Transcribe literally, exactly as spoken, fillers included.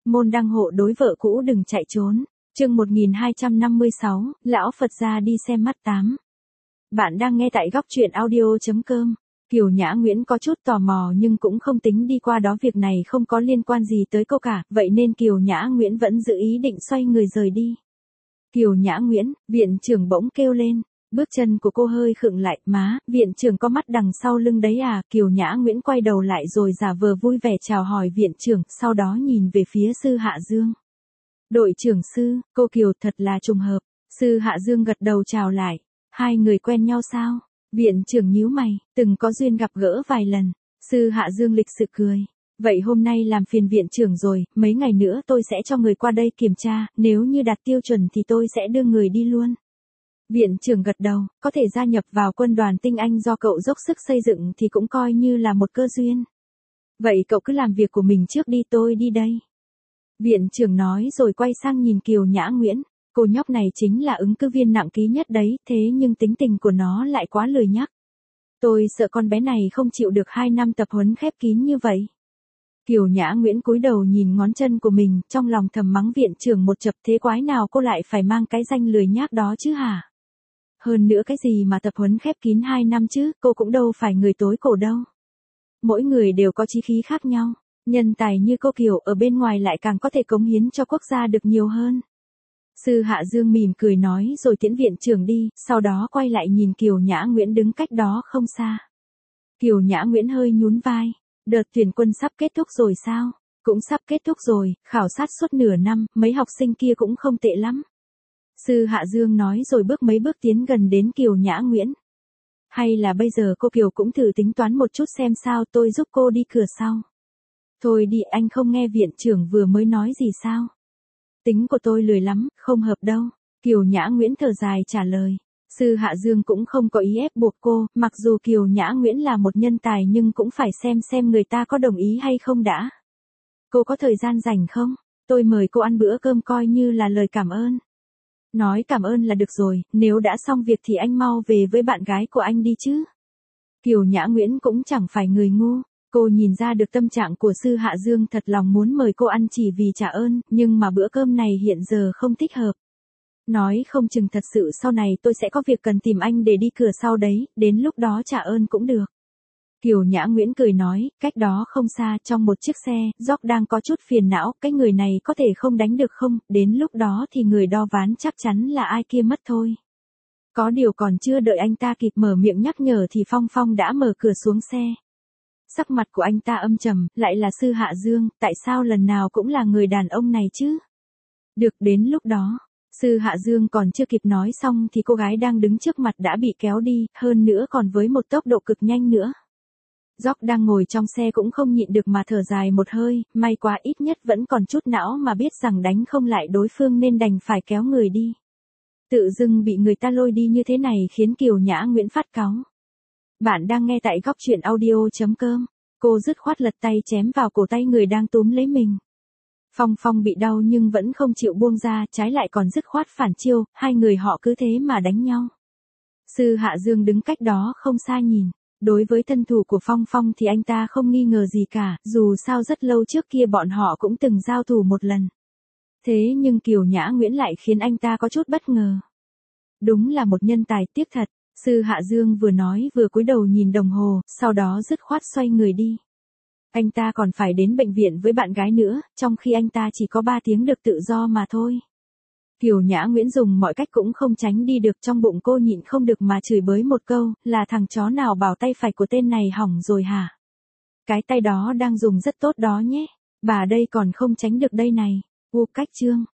môn đăng hộ đối vợ cũ đừng chạy trốn. Chương một nghìn hai trăm năm mươi sáu, lão Phật gia đi xem mắt tám. Bạn đang nghe tại góc truyện audio chấm com. Kiều Nhã Nguyễn có chút tò mò nhưng cũng không tính đi qua đó, việc này không có liên quan gì tới cô cả, vậy nên Kiều Nhã Nguyễn vẫn giữ ý định xoay người rời đi. Kiều Nhã Nguyễn, viện trưởng bỗng kêu lên. Bước chân của cô hơi khựng lại, má, viện trưởng có mắt đằng sau lưng đấy à? Kiều Nhã Nguyễn quay đầu lại rồi giả vờ vui vẻ chào hỏi viện trưởng, sau đó nhìn về phía Sư Hạ Dương. Đội trưởng Sư, cô Kiều, thật là trùng hợp. Sư Hạ Dương gật đầu chào lại. Hai người quen nhau sao? Viện trưởng nhíu mày, từng có duyên gặp gỡ vài lần. Sư Hạ Dương lịch sự cười. Vậy hôm nay làm phiền viện trưởng rồi, mấy ngày nữa tôi sẽ cho người qua đây kiểm tra, nếu như đạt tiêu chuẩn thì tôi sẽ đưa người đi luôn. Viện trưởng gật đầu, có thể gia nhập vào quân đoàn tinh anh do cậu dốc sức xây dựng thì cũng coi như là một cơ duyên. Vậy cậu cứ làm việc của mình trước đi, tôi đi đây. Viện trưởng nói rồi quay sang nhìn Kiều Nhã Nguyễn. Cô nhóc này chính là ứng cử viên nặng ký nhất đấy, thế nhưng tính tình của nó lại quá lười nhắc. Tôi sợ con bé này không chịu được hai năm tập huấn khép kín như vậy. Kiều Nhã Nguyễn cúi đầu nhìn ngón chân của mình, trong lòng thầm mắng viện trưởng một chập, thế quái nào cô lại phải mang cái danh lười nhác đó chứ hả? Hơn nữa cái gì mà tập huấn khép kín hai năm chứ, cô cũng đâu phải người tối cổ đâu. Mỗi người đều có chí khí khác nhau, nhân tài như cô Kiều ở bên ngoài lại càng có thể cống hiến cho quốc gia được nhiều hơn. Sư Hạ Dương mỉm cười nói rồi tiễn viện trưởng đi, sau đó quay lại nhìn Kiều Nhã Nguyễn đứng cách đó không xa. Kiều Nhã Nguyễn hơi nhún vai, đợt tuyển quân sắp kết thúc rồi sao? Cũng sắp kết thúc rồi, khảo sát suốt nửa năm, mấy học sinh kia cũng không tệ lắm. Sư Hạ Dương nói rồi bước mấy bước tiến gần đến Kiều Nhã Nguyễn. Hay là bây giờ cô Kiều cũng thử tính toán một chút xem sao, tôi giúp cô đi cửa sau. Thôi đi, anh không nghe viện trưởng vừa mới nói gì sao? Tính của tôi lười lắm, không hợp đâu. Kiều Nhã Nguyễn thở dài trả lời. Sư Hạ Dương cũng không có ý ép buộc cô, mặc dù Kiều Nhã Nguyễn là một nhân tài nhưng cũng phải xem xem người ta có đồng ý hay không đã. Cô có thời gian rảnh không? Tôi mời cô ăn bữa cơm coi như là lời cảm ơn. Nói cảm ơn là được rồi, nếu đã xong việc thì anh mau về với bạn gái của anh đi chứ. Kiều Nhã Nguyễn cũng chẳng phải người ngu, cô nhìn ra được tâm trạng của Sư Hạ Dương thật lòng muốn mời cô ăn chỉ vì trả ơn, nhưng mà bữa cơm này hiện giờ không thích hợp. Nói không chừng thật sự sau này tôi sẽ có việc cần tìm anh để đi cửa sau đấy, đến lúc đó trả ơn cũng được. Kiều Nhã Nguyễn cười nói, cách đó không xa trong một chiếc xe, Gióc đang có chút phiền não, cái người này có thể không đánh được không, đến lúc đó thì người đo ván chắc chắn là ai kia mất thôi. Có điều còn chưa đợi anh ta kịp mở miệng nhắc nhở thì Phong Phong đã mở cửa xuống xe. Sắc mặt của anh ta âm trầm, lại là Sư Hạ Dương, tại sao lần nào cũng là người đàn ông này chứ? Được, đến lúc đó, Sư Hạ Dương còn chưa kịp nói xong thì cô gái đang đứng trước mặt đã bị kéo đi, hơn nữa còn với một tốc độ cực nhanh nữa. Gióc đang ngồi trong xe cũng không nhịn được mà thở dài một hơi, may quá ít nhất vẫn còn chút não mà biết rằng đánh không lại đối phương nên đành phải kéo người đi. Tự dưng bị người ta lôi đi như thế này khiến Kiều Nhã Nguyễn phát cáu. Bạn đang nghe tại góc truyện audio chấm com. Cô dứt khoát lật tay chém vào cổ tay người đang túm lấy mình. Phong Phong bị đau nhưng vẫn không chịu buông ra, trái lại còn dứt khoát phản chiêu, hai người họ cứ thế mà đánh nhau. Sư Hạ Dương đứng cách đó không xa nhìn. Đối với thân thủ của Phong Phong thì anh ta không nghi ngờ gì cả, dù sao rất lâu trước kia bọn họ cũng từng giao thủ một lần. Thế nhưng Kiều Nhã Nguyễn lại khiến anh ta có chút bất ngờ. Đúng là một nhân tài, tiếc thật. Sư Hạ Dương vừa nói vừa cúi đầu nhìn đồng hồ, sau đó dứt khoát xoay người đi. Anh ta còn phải đến bệnh viện với bạn gái nữa, trong khi anh ta chỉ có ba tiếng được tự do mà thôi. Kiều Nhã Nguyễn dùng mọi cách cũng không tránh đi được, trong bụng cô nhịn không được mà chửi bới một câu, là thằng chó nào bảo tay phải của tên này hỏng rồi hả? Cái tay đó đang dùng rất tốt đó nhé, bà đây còn không tránh được đây này. U cách chương,